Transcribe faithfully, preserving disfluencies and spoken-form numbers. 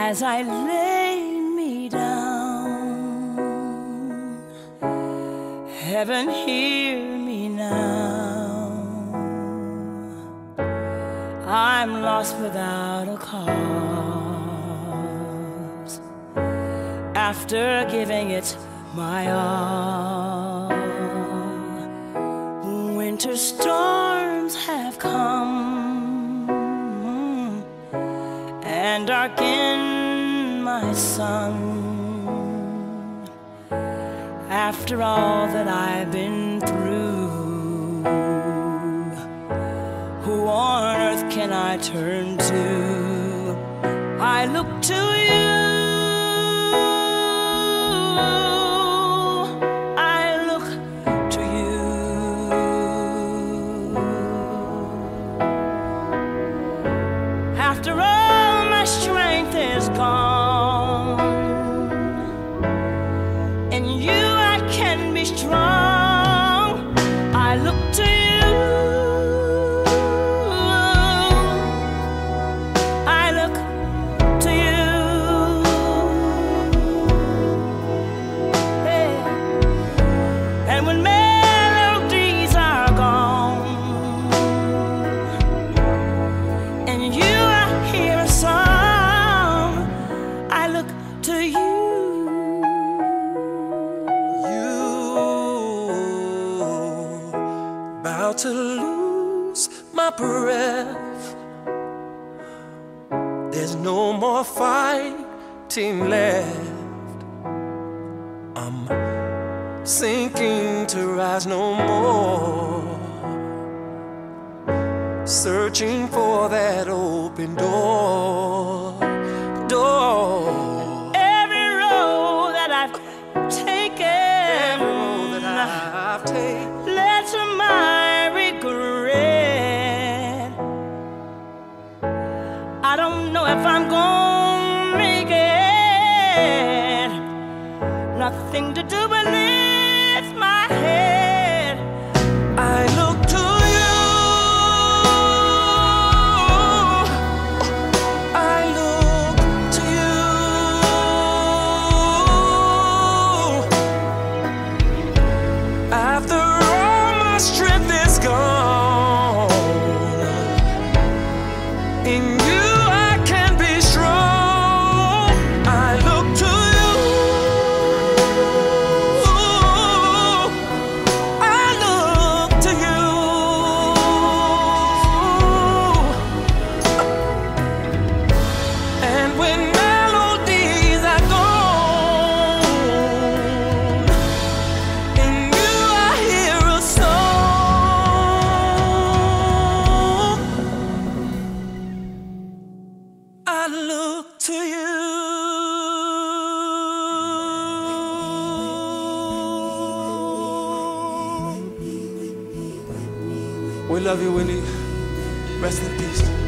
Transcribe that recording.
as I lay me down. Heaven, hear me now. I'm lost without a cause, after giving it my all. Winter storms have come and darkened my sun. After all that I've been through, who on earth can I turn to? I look to you. I look to you. After all my strength is gone, in you I can be strong. I look to you. I look to you. Hey. And when melodies are gone, and you I hear a song, I look to you. About to lose my breath. There's no more fighting left. I'm sinking to rise no more, searching for that open door. Door. Every road that I've taken, Every road that I've taken led to my regret. I don't know if I'm gonna make it. Nothing to do but lift my head. I look to you. I look to you. After all my strength is gone, in you I can be strong. I look to you. I look to you. And when melodies are gone, in you I hear a song. I look to you. We love you, Willie. Rest in peace.